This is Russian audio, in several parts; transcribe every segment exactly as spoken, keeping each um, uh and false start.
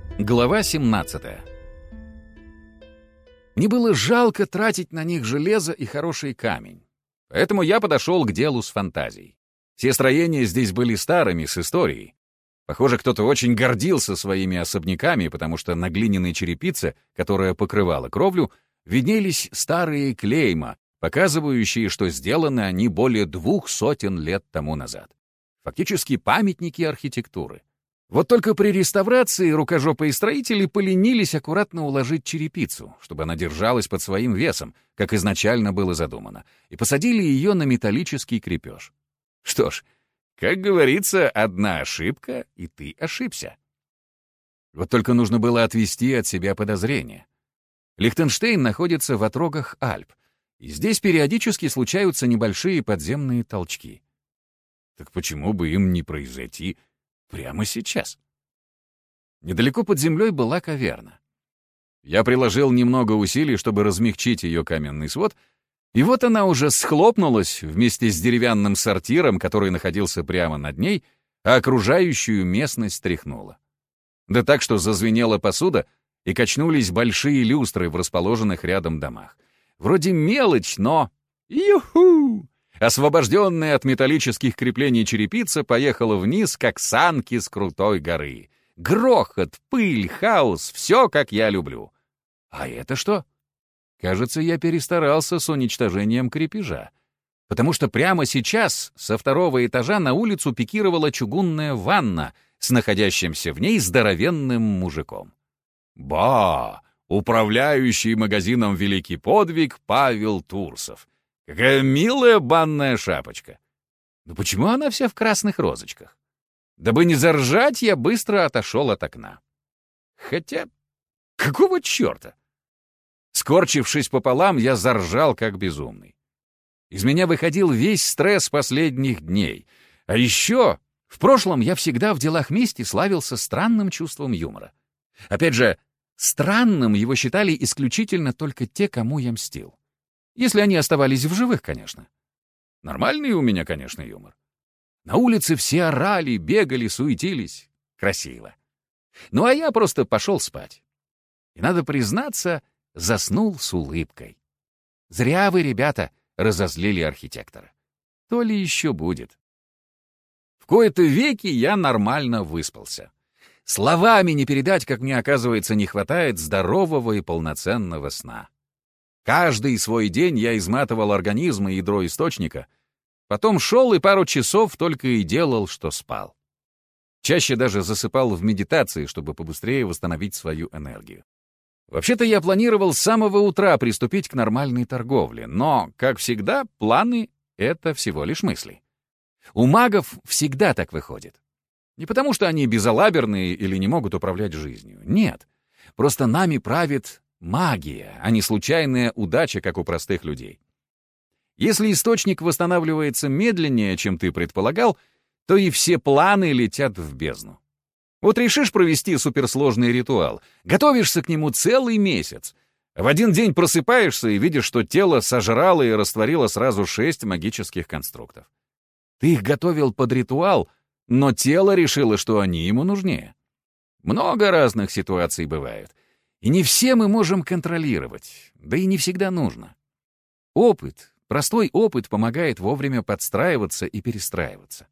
Глава семнадцатая. Мне было жалко тратить на них железо и хороший камень. Поэтому я подошел к делу с фантазией. Все строения здесь были старыми, с историей. Похоже, кто-то очень гордился своими особняками, потому что на глиняной черепице, которая покрывала кровлю, виднелись старые клейма, показывающие, что сделаны они более двух сотен лет тому назад. Фактически памятники архитектуры. Вот только при реставрации рукожопые строители поленились аккуратно уложить черепицу, чтобы она держалась под своим весом, как изначально было задумано, и посадили ее на металлический крепеж. Что ж, как говорится, одна ошибка, и ты ошибся. Вот только нужно было отвести от себя подозрения. Лихтенштейн находится в отрогах Альп, и здесь периодически случаются небольшие подземные толчки. Так почему бы им не произойти прямо сейчас? Недалеко под землей была каверна. Я приложил немного усилий, чтобы размягчить ее каменный свод, и вот она уже схлопнулась вместе с деревянным сортиром, который находился прямо над ней, а окружающую местность тряхнула. Да так, что зазвенела посуда, и качнулись большие люстры в расположенных рядом домах. Вроде мелочь, но... Юху! Освобожденная от металлических креплений черепица поехала вниз, как санки с крутой горы. Грохот, пыль, хаос — все, как я люблю. А это что? Кажется, я перестарался с уничтожением крепежа. Потому что прямо сейчас со второго этажа на улицу пикировала чугунная ванна с находящимся в ней здоровенным мужиком. Ба! Управляющий магазином «Великий подвиг» Павел Турсов. Какая милая банная шапочка. Но почему она вся в красных розочках? Дабы не заржать, я быстро отошел от окна. Хотя, какого черта? Скорчившись пополам, я заржал как безумный. Из меня выходил весь стресс последних дней. А еще, в прошлом я всегда в делах мести славился странным чувством юмора. Опять же, странным его считали исключительно только те, кому я мстил. Если они оставались в живых, конечно. Нормальный у меня, конечно, юмор. На улице все орали, бегали, суетились. Красиво. Ну а я просто пошел спать. И, надо признаться, заснул с улыбкой. Зря вы, ребята, разозлили архитектора. То ли еще будет. В кои-то веки я нормально выспался. Словами не передать, как мне, оказывается, не хватает здорового и полноценного сна. Каждый свой день я изматывал организм и ядро источника, потом шел и пару часов только и делал, что спал. Чаще даже засыпал в медитации, чтобы побыстрее восстановить свою энергию. Вообще-то я планировал с самого утра приступить к нормальной торговле, но, как всегда, планы — это всего лишь мысли. У магов всегда так выходит. Не потому, что они безалаберные или не могут управлять жизнью. Нет. Просто нами правит магия, а не случайная удача, как у простых людей. Если источник восстанавливается медленнее, чем ты предполагал, то и все планы летят в бездну. Вот решишь провести суперсложный ритуал, готовишься к нему целый месяц, а в один день просыпаешься и видишь, что тело сожрало и растворило сразу шесть магических конструктов. Ты их готовил под ритуал, но тело решило, что они ему нужнее. Много разных ситуаций бывает. И не все мы можем контролировать, да и не всегда нужно. Опыт, простой опыт помогает вовремя подстраиваться и перестраиваться.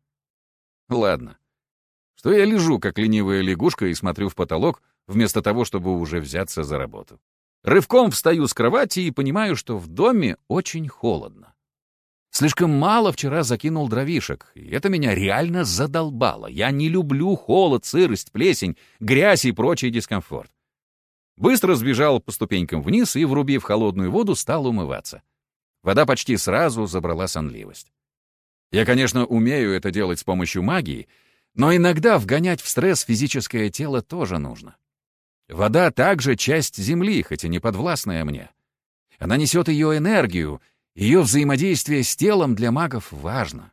Ладно. Что я лежу, как ленивая лягушка, и смотрю в потолок, вместо того, чтобы уже взяться за работу. Рывком встаю с кровати и понимаю, что в доме очень холодно. Слишком мало вчера закинул дровишек, и это меня реально задолбало. Я не люблю холод, сырость, плесень, грязь и прочий дискомфорт. Быстро сбежал по ступенькам вниз и, врубив холодную воду, стал умываться. Вода почти сразу забрала сонливость. Я, конечно, умею это делать с помощью магии, но иногда вгонять в стресс физическое тело тоже нужно. Вода также часть Земли, хоть и не подвластная мне. Она несет ее энергию, ее взаимодействие с телом для магов важно.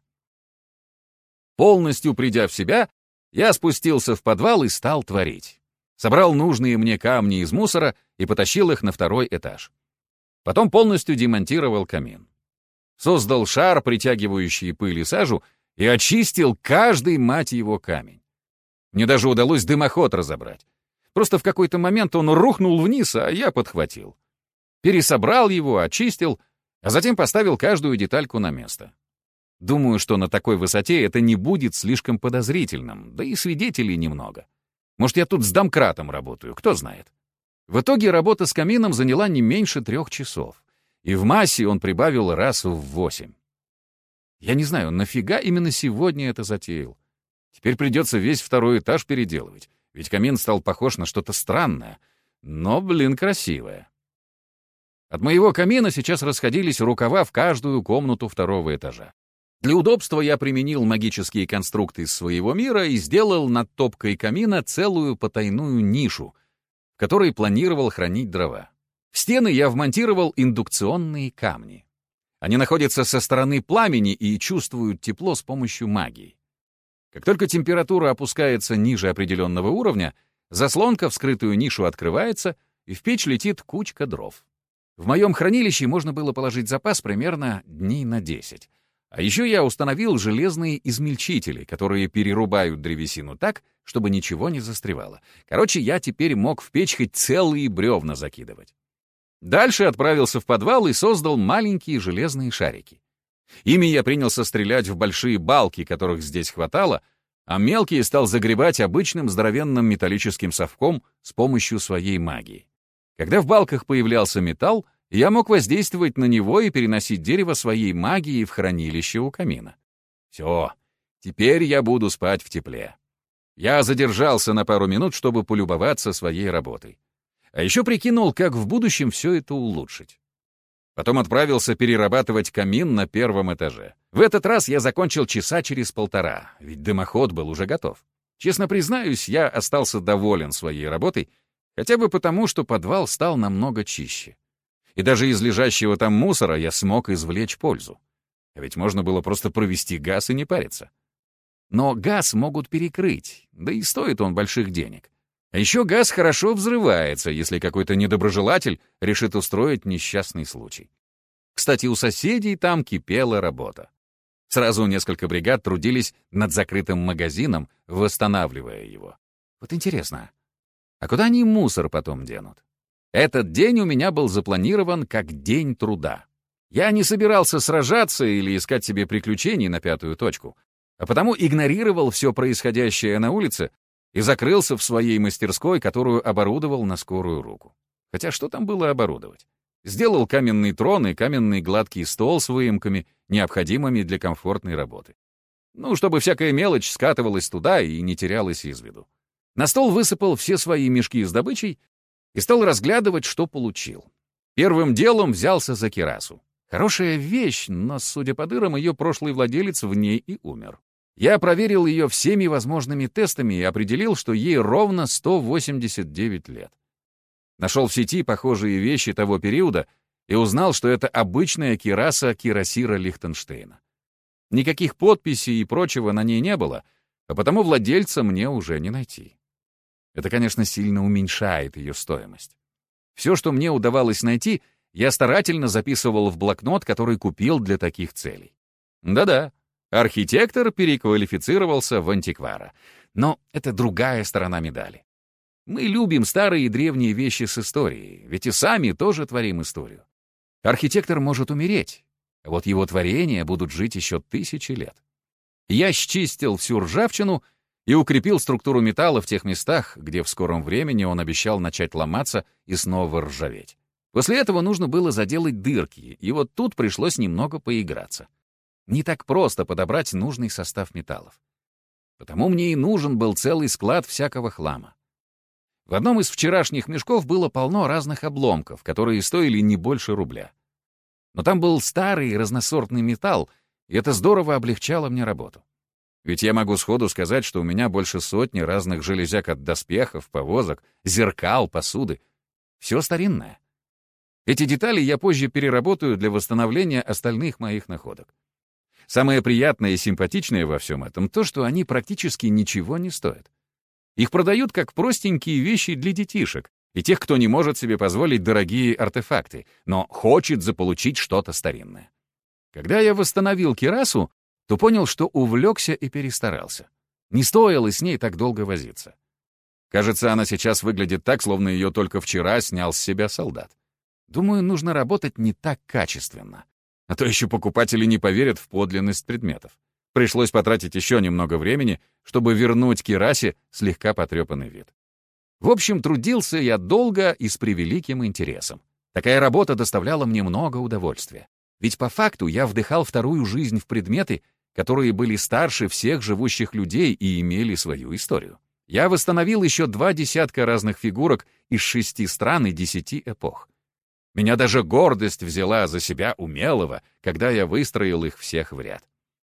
Полностью придя в себя, я спустился в подвал и стал творить. Собрал нужные мне камни из мусора и потащил их на второй этаж. Потом полностью демонтировал камин. Создал шар, притягивающий пыль и сажу, и очистил каждый, мать его, камень. Мне даже удалось дымоход разобрать. Просто в какой-то момент он рухнул вниз, а я подхватил. Пересобрал его, очистил, а затем поставил каждую детальку на место. Думаю, что на такой высоте это не будет слишком подозрительным, да и свидетелей немного. Может, я тут с домкратом работаю, кто знает. В итоге работа с камином заняла не меньше трех часов, и в массе он прибавил раз в восемь. Я не знаю, нафига именно сегодня это затеял. Теперь придется весь второй этаж переделывать, ведь камин стал похож на что-то странное, но, блин, красивое. От моего камина сейчас расходились рукава в каждую комнату второго этажа. Для удобства я применил магические конструкты из своего мира и сделал над топкой камина целую потайную нишу, в которой планировал хранить дрова. В стены я вмонтировал индукционные камни. Они находятся со стороны пламени и чувствуют тепло с помощью магии. Как только температура опускается ниже определенного уровня, заслонка в скрытую нишу открывается, и в печь летит кучка дров. В моем хранилище можно было положить запас примерно дней на десять. А еще я установил железные измельчители, которые перерубают древесину так, чтобы ничего не застревало. Короче, я теперь мог в печь хоть целые бревна закидывать. Дальше отправился в подвал и создал маленькие железные шарики. Ими я принялся стрелять в большие балки, которых здесь хватало, а мелкие стал загребать обычным здоровенным металлическим совком с помощью своей магии. Когда в балках появлялся металл, я мог воздействовать на него и переносить дерево своей магией в хранилище у камина. Все, теперь я буду спать в тепле. Я задержался на пару минут, чтобы полюбоваться своей работой. А еще прикинул, как в будущем все это улучшить. Потом отправился перерабатывать камин на первом этаже. В этот раз я закончил часа через полтора, ведь дымоход был уже готов. Честно признаюсь, я остался доволен своей работой, хотя бы потому, что подвал стал намного чище. И даже из лежащего там мусора я смог извлечь пользу. А ведь можно было просто провести газ и не париться. Но газ могут перекрыть, да и стоит он больших денег. А еще газ хорошо взрывается, если какой-то недоброжелатель решит устроить несчастный случай. Кстати, у соседей там кипела работа. Сразу несколько бригад трудились над закрытым магазином, восстанавливая его. Вот интересно, а куда они мусор потом денут? Этот день у меня был запланирован как день труда. Я не собирался сражаться или искать себе приключений на пятую точку, а потому игнорировал все происходящее на улице и закрылся в своей мастерской, которую оборудовал на скорую руку. Хотя что там было оборудовать? Сделал каменный трон и каменный гладкий стол с выемками, необходимыми для комфортной работы. Ну, чтобы всякая мелочь скатывалась туда и не терялась из виду. На стол высыпал все свои мешки с добычей и стал разглядывать, что получил. Первым делом взялся за кирасу. Хорошая вещь, но, судя по дырам, ее прошлый владелец в ней и умер. Я проверил ее всеми возможными тестами и определил, что ей ровно сто восемьдесят девять лет. Нашел в сети похожие вещи того периода и узнал, что это обычная кираса Кирасира Лихтенштейна. Никаких подписей и прочего на ней не было, а потому владельца мне уже не найти. Это, конечно, сильно уменьшает ее стоимость. Все, что мне удавалось найти, я старательно записывал в блокнот, который купил для таких целей. Да-да, архитектор переквалифицировался в антиквара. Но это другая сторона медали. Мы любим старые и древние вещи с историей, ведь и сами тоже творим историю. Архитектор может умереть, а вот его творения будут жить еще тысячи лет. Я счистил всю ржавчину и укрепил структуру металла в тех местах, где в скором времени он обещал начать ломаться и снова ржаветь. После этого нужно было заделать дырки, и вот тут пришлось немного поиграться. Не так просто подобрать нужный состав металлов. Потому мне и нужен был целый склад всякого хлама. В одном из вчерашних мешков было полно разных обломков, которые стоили не больше рубля. Но там был старый разносортный металл, и это здорово облегчало мне работу. Ведь я могу сходу сказать, что у меня больше сотни разных железяк от доспехов, повозок, зеркал, посуды. Все старинное. Эти детали я позже переработаю для восстановления остальных моих находок. Самое приятное и симпатичное во всем этом то, что они практически ничего не стоят. Их продают как простенькие вещи для детишек и тех, кто не может себе позволить дорогие артефакты, но хочет заполучить что-то старинное. Когда я восстановил кирасу, то понял, что увлекся и перестарался. Не стоило с ней так долго возиться. Кажется, она сейчас выглядит так, словно ее только вчера снял с себя солдат. Думаю, нужно работать не так качественно. А то еще покупатели не поверят в подлинность предметов. Пришлось потратить еще немного времени, чтобы вернуть Кирасе слегка потрепанный вид. В общем, трудился я долго и с превеликим интересом. Такая работа доставляла мне много удовольствия. Ведь по факту я вдыхал вторую жизнь в предметы, которые были старше всех живущих людей и имели свою историю. Я восстановил еще два десятка разных фигурок из шести стран и десяти эпох. Меня даже гордость взяла за себя умелого, когда я выстроил их всех в ряд.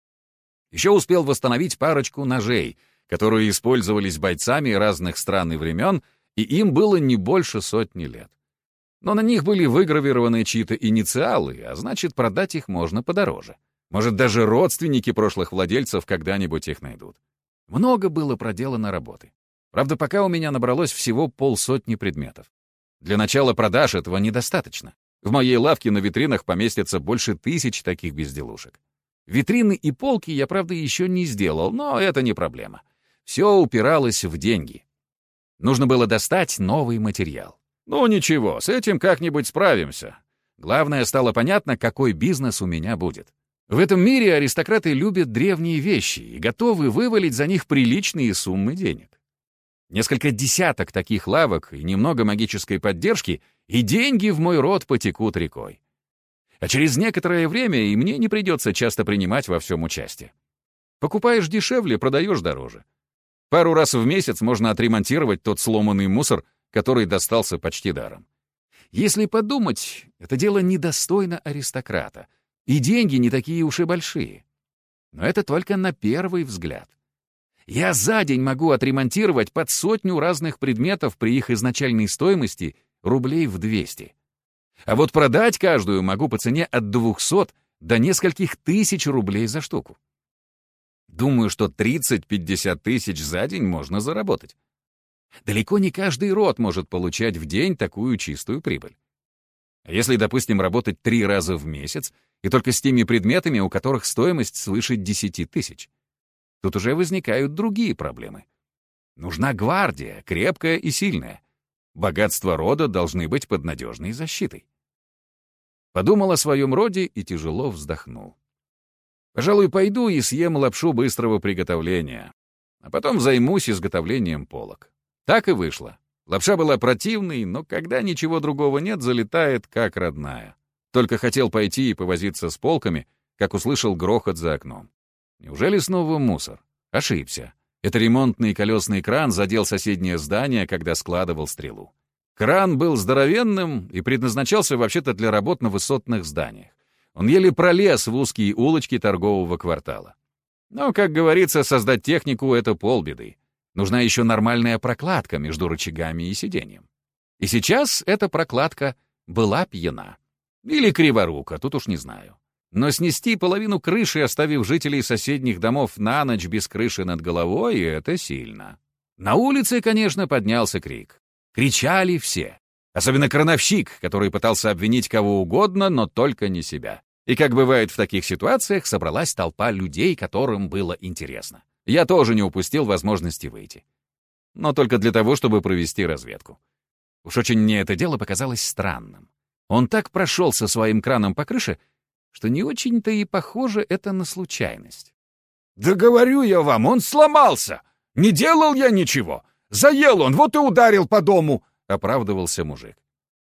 Еще успел восстановить парочку ножей, которые использовались бойцами разных стран и времен, и им было не больше сотни лет. Но на них были выгравированы чьи-то инициалы, а значит, продать их можно подороже. Может, даже родственники прошлых владельцев когда-нибудь их найдут. Много было проделано работы. Правда, пока у меня набралось всего полсотни предметов. Для начала продаж этого недостаточно. В моей лавке на витринах поместится больше тысяч таких безделушек. Витрины и полки я, правда, еще не сделал, но это не проблема. Все упиралось в деньги. Нужно было достать новый материал. Ну ничего, с этим как-нибудь справимся. Главное, стало понятно, какой бизнес у меня будет. В этом мире аристократы любят древние вещи и готовы вывалить за них приличные суммы денег. Несколько десяток таких лавок и немного магической поддержки, и деньги в мой род потекут рекой. А через некоторое время и мне не придется часто принимать во всем участие. Покупаешь дешевле, продаешь дороже. Пару раз в месяц можно отремонтировать тот сломанный мусор, который достался почти даром. Если подумать, это дело недостойно аристократа, и деньги не такие уж и большие. Но это только на первый взгляд. Я за день могу отремонтировать под сотню разных предметов при их изначальной стоимости рублей в двести. А вот продать каждую могу по цене от двухсот до нескольких тысяч рублей за штуку. Думаю, что тридцать-пятьдесят тысяч за день можно заработать. Далеко не каждый род может получать в день такую чистую прибыль. А если, допустим, работать три раза в месяц, и только с теми предметами, у которых стоимость свыше десяти тысяч, тут уже возникают другие проблемы. Нужна гвардия, крепкая и сильная. Богатства рода должны быть под надежной защитой. Подумал о своем роде и тяжело вздохнул. Пожалуй, пойду и съем лапшу быстрого приготовления, а потом займусь изготовлением полок. Так и вышло. Лапша была противной, но когда ничего другого нет, залетает как родная. Только хотел пойти и повозиться с полками, как услышал грохот за окном. Неужели снова мусор? Ошибся. Это ремонтный колесный кран задел соседнее здание, когда складывал стрелу. Кран был здоровенным и предназначался вообще-то для работ на высотных зданиях. Он еле пролез в узкие улочки торгового квартала. Но, как говорится, создать технику — это полбеды. Нужна еще нормальная прокладка между рычагами и сиденьем. И сейчас эта прокладка была пьяна. Или криворука, тут уж не знаю. Но снести половину крыши, оставив жителей соседних домов на ночь без крыши над головой, это сильно. На улице, конечно, поднялся крик. Кричали все. Особенно крановщик, который пытался обвинить кого угодно, но только не себя. И, как бывает в таких ситуациях, собралась толпа людей, которым было интересно. Я тоже не упустил возможности выйти. Но только для того, чтобы провести разведку. Уж очень мне это дело показалось странным. Он так прошелся своим краном по крыше, что не очень-то и похоже это на случайность. «Да говорю я вам, он сломался! Не делал я ничего! Заел он, вот и ударил по дому!» — оправдывался мужик.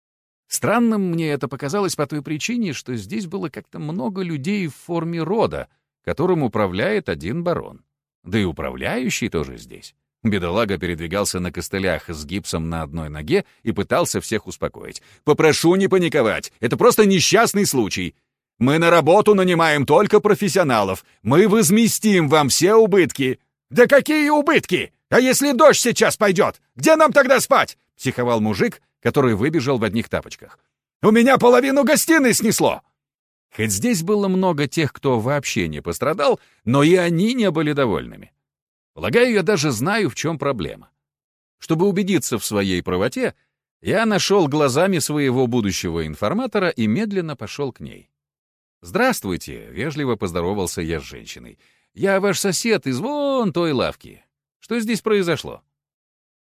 Странным мне это показалось по той причине, что здесь было как-то много людей в форме рода, которым управляет один барон. Да и управляющий тоже здесь. Бедолага передвигался на костылях с гипсом на одной ноге и пытался всех успокоить. «Попрошу не паниковать, это просто несчастный случай. Мы на работу нанимаем только профессионалов. Мы возместим вам все убытки». «Да какие убытки? А если дождь сейчас пойдет? Где нам тогда спать?» — психовал мужик, который выбежал в одних тапочках. «У меня половину гостиной снесло!» Хоть здесь было много тех, кто вообще не пострадал, но и они не были довольными. Полагаю, я даже знаю, в чем проблема. Чтобы убедиться в своей правоте, я нашел глазами своего будущего информатора и медленно пошел к ней. «Здравствуйте», — вежливо поздоровался я с женщиной. «Я ваш сосед из вон той лавки. Что здесь произошло?»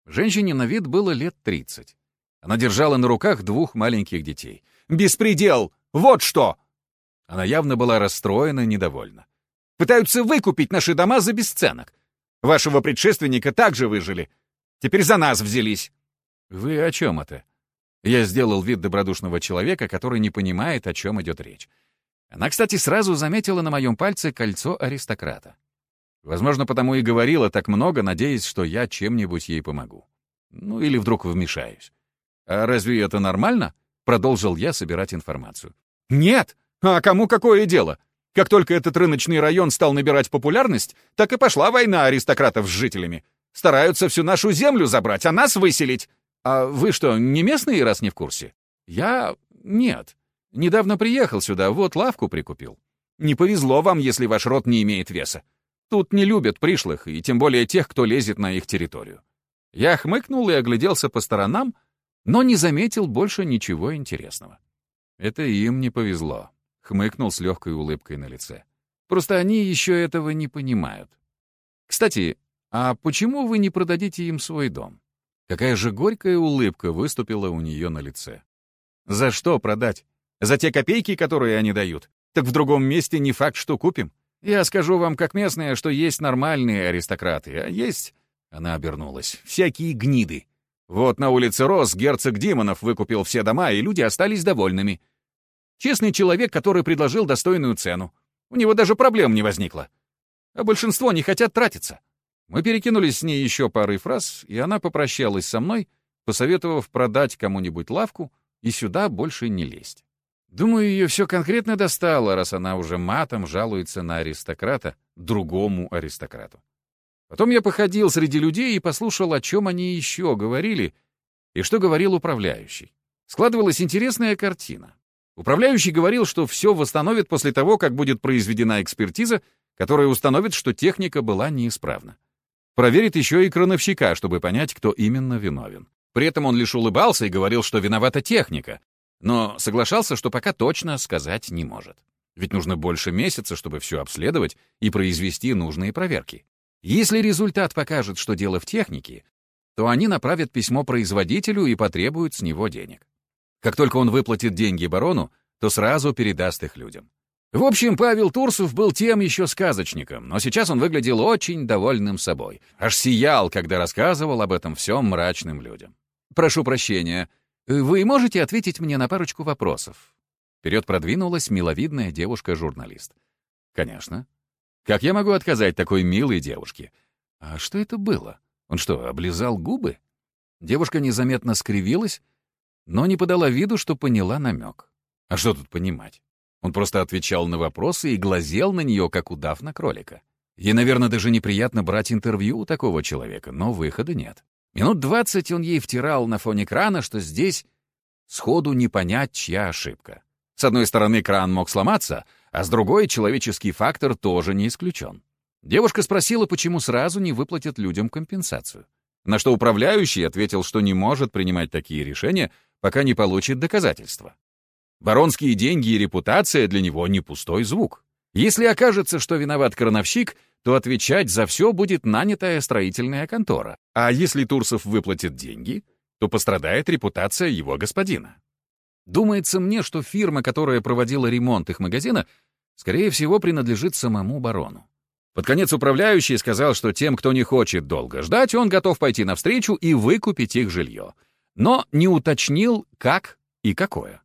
Женщине на вид было лет тридцать. Она держала на руках двух маленьких детей. «Беспредел! Вот что!» Она явно была расстроена и недовольна. «Пытаются выкупить наши дома за бесценок. Вашего предшественника также выжили. Теперь за нас взялись». «Вы о чем это?» Я сделал вид добродушного человека, который не понимает, о чем идет речь. Она, кстати, сразу заметила на моем пальце кольцо аристократа. Возможно, потому и говорила так много, надеясь, что я чем-нибудь ей помогу. Ну, или вдруг вмешаюсь. «А разве это нормально?» — продолжил я собирать информацию. «Нет! А кому какое дело? Как только этот рыночный район стал набирать популярность, так и пошла война аристократов с жителями. Стараются всю нашу землю забрать, а нас выселить. А вы что, не местные, раз не в курсе?» «Я... нет. Недавно приехал сюда, вот лавку прикупил. Не повезло вам, если ваш род не имеет веса. Тут не любят пришлых, и тем более тех, кто лезет на их территорию». Я хмыкнул и огляделся по сторонам, но не заметил больше ничего интересного. «Это им не повезло», — хмыкнул с легкой улыбкой на лице. «Просто они еще этого не понимают. Кстати, а почему вы не продадите им свой дом?» Какая же горькая улыбка выступила у нее на лице. «За что продать? За те копейки, которые они дают? Так в другом месте не факт, что купим. Я скажу вам, как местная, что есть нормальные аристократы, а есть...» Она обернулась. «Всякие гниды. Вот на улице Рос герцог Димонов выкупил все дома, и люди остались довольными. Честный человек, который предложил достойную цену. У него даже проблем не возникло. А большинство не хотят тратиться». Мы перекинулись с ней еще парой фраз, и она попрощалась со мной, посоветовав продать кому-нибудь лавку и сюда больше не лезть. Думаю, ее все конкретно достало, раз она уже матом жалуется на аристократа, другому аристократу. Потом я походил среди людей и послушал, о чем они еще говорили и что говорил управляющий. Складывалась интересная картина. Управляющий говорил, что все восстановит после того, как будет произведена экспертиза, которая установит, что техника была неисправна. Проверит еще и крановщика, чтобы понять, кто именно виновен. При этом он лишь улыбался и говорил, что виновата техника, но соглашался, что пока точно сказать не может. Ведь нужно больше месяца, чтобы все обследовать и произвести нужные проверки. Если результат покажет, что дело в технике, то они направят письмо производителю и потребуют с него денег. Как только он выплатит деньги барону, то сразу передаст их людям. В общем, Павел Турсов был тем еще сказочником, но сейчас он выглядел очень довольным собой. Аж сиял, когда рассказывал об этом всем мрачным людям. «Прошу прощения, вы можете ответить мне на парочку вопросов?» Вперед продвинулась миловидная девушка-журналист. «Конечно. Как я могу отказать такой милой девушке? А что это было? Он что, облизал губы?» Девушка незаметно скривилась, но не подала виду, что поняла намек. А что тут понимать? Он просто отвечал на вопросы и глазел на нее, как удав на кролика. Ей, наверное, даже неприятно брать интервью у такого человека, но выхода нет. Минут двадцать он ей втирал на фоне крана, что здесь сходу не понять, чья ошибка. С одной стороны, кран мог сломаться, а с другой — человеческий фактор тоже не исключен. Девушка спросила, почему сразу не выплатят людям компенсацию. На что управляющий ответил, что не может принимать такие решения, пока не получит доказательства. Баронские деньги и репутация для него не пустой звук. Если окажется, что виноват крановщик, то отвечать за все будет нанятая строительная контора. А если Турсов выплатит деньги, то пострадает репутация его господина. Думается мне, что фирма, которая проводила ремонт их магазина, скорее всего, принадлежит самому барону. Под конец управляющий сказал, что тем, кто не хочет долго ждать, он готов пойти навстречу и выкупить их жилье. Но не уточнил, как и какое.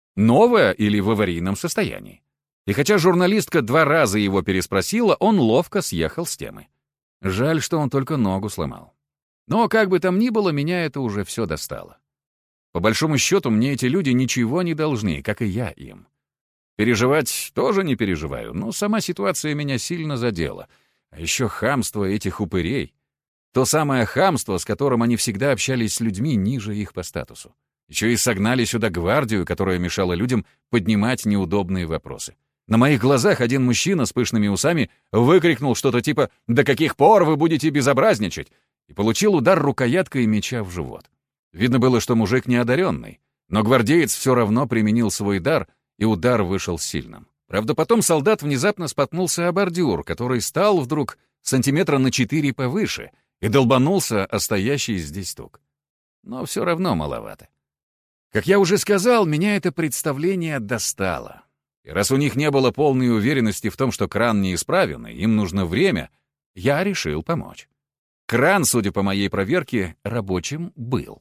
Новое или в аварийном состоянии. И хотя журналистка два раза его переспросила, он ловко съехал с темы. Жаль, что он только ногу сломал. Но как бы там ни было, меня это уже все достало. По большому счету, мне эти люди ничего не должны, как и я им. Переживать тоже не переживаю, но сама ситуация меня сильно задела. А еще хамство этих упырей. То самое хамство, с которым они всегда общались с людьми ниже их по статусу. Еще и согнали сюда гвардию, которая мешала людям поднимать неудобные вопросы. На моих глазах один мужчина с пышными усами выкрикнул что-то типа «До каких пор вы будете безобразничать?» и получил удар рукояткой меча в живот. Видно было, что мужик неодаренный, но гвардеец все равно применил свой дар, и удар вышел сильным. Правда, потом солдат внезапно споткнулся о бордюр, который стал вдруг сантиметра на четыре повыше, и долбанулся о стоящий здесь стук. Но все равно маловато. Как я уже сказал, меня это представление достало. И раз у них не было полной уверенности в том, что кран неисправен, и им нужно время, я решил помочь. Кран, судя по моей проверке, рабочим был.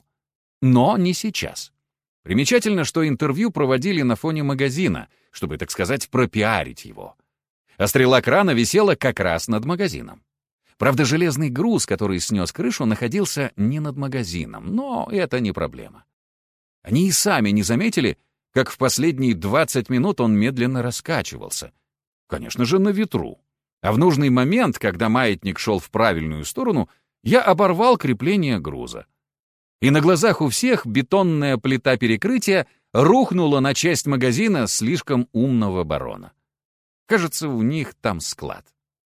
Но не сейчас. Примечательно, что интервью проводили на фоне магазина, чтобы, так сказать, пропиарить его. А стрела крана висела как раз над магазином. Правда, железный груз, который снес крышу, находился не над магазином, но это не проблема. Они и сами не заметили, как в последние двадцать минут он медленно раскачивался. Конечно же, на ветру. А в нужный момент, когда маятник шел в правильную сторону, я оборвал крепление груза. И на глазах у всех бетонная плита перекрытия рухнула на часть магазина слишком умного барона. Кажется, у них там склад.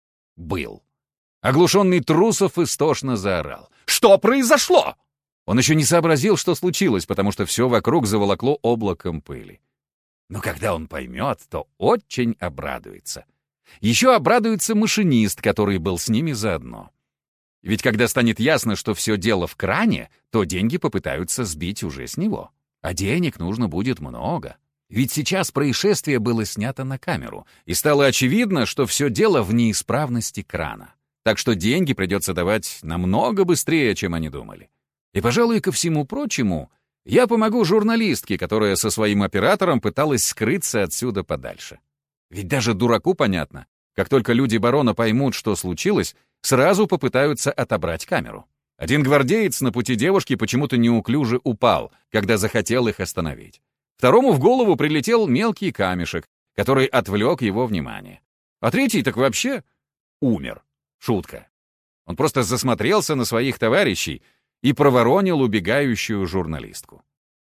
Был. Оглушенный Трусов истошно заорал. «Что произошло?» Он еще не сообразил, что случилось, потому что все вокруг заволокло облаком пыли. Но когда он поймет, то очень обрадуется. Еще обрадуется машинист, который был с ними заодно. Ведь когда станет ясно, что все дело в кране, то деньги попытаются сбить уже с него. А денег нужно будет много. Ведь сейчас происшествие было снято на камеру, и стало очевидно, что все дело в неисправности крана. Так что деньги придется давать намного быстрее, чем они думали. И, пожалуй, ко всему прочему, я помогу журналистке, которая со своим оператором пыталась скрыться отсюда подальше. Ведь даже дураку понятно, как только люди барона поймут, что случилось, сразу попытаются отобрать камеру. Один гвардеец на пути девушки почему-то неуклюже упал, когда захотел их остановить. Второму в голову прилетел мелкий камешек, который отвлек его внимание. А третий так вообще умер. Шутка. Он просто засмотрелся на своих товарищей и проворонил убегающую журналистку.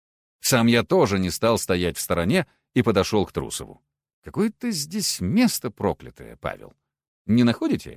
Сам я тоже не стал стоять в стороне и подошел к Трусову. Какое-то здесь место проклятое, Павел. Не находите?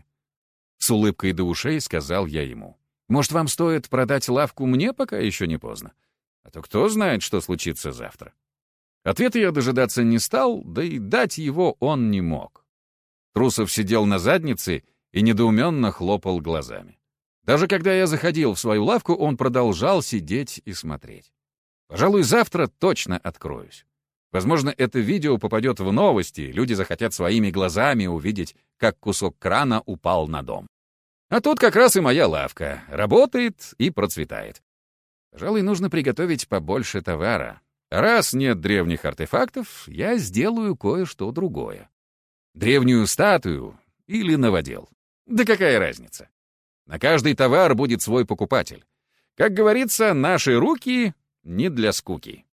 С улыбкой до ушей сказал я ему. Может, вам стоит продать лавку мне, пока еще не поздно? А то кто знает, что случится завтра. Ответа я дожидаться не стал, да и дать его он не мог. Трусов сидел на заднице и недоуменно хлопал глазами. Даже когда я заходил в свою лавку, он продолжал сидеть и смотреть. Пожалуй, завтра точно откроюсь. Возможно, это видео попадет в новости, люди захотят своими глазами увидеть, как кусок крана упал на дом. А тут как раз и моя лавка. Работает и процветает. Пожалуй, нужно приготовить побольше товара. Раз нет древних артефактов, я сделаю кое-что другое. Древнюю статую или новодел. Да какая разница? На каждый товар будет свой покупатель. Как говорится, наши руки не для скуки.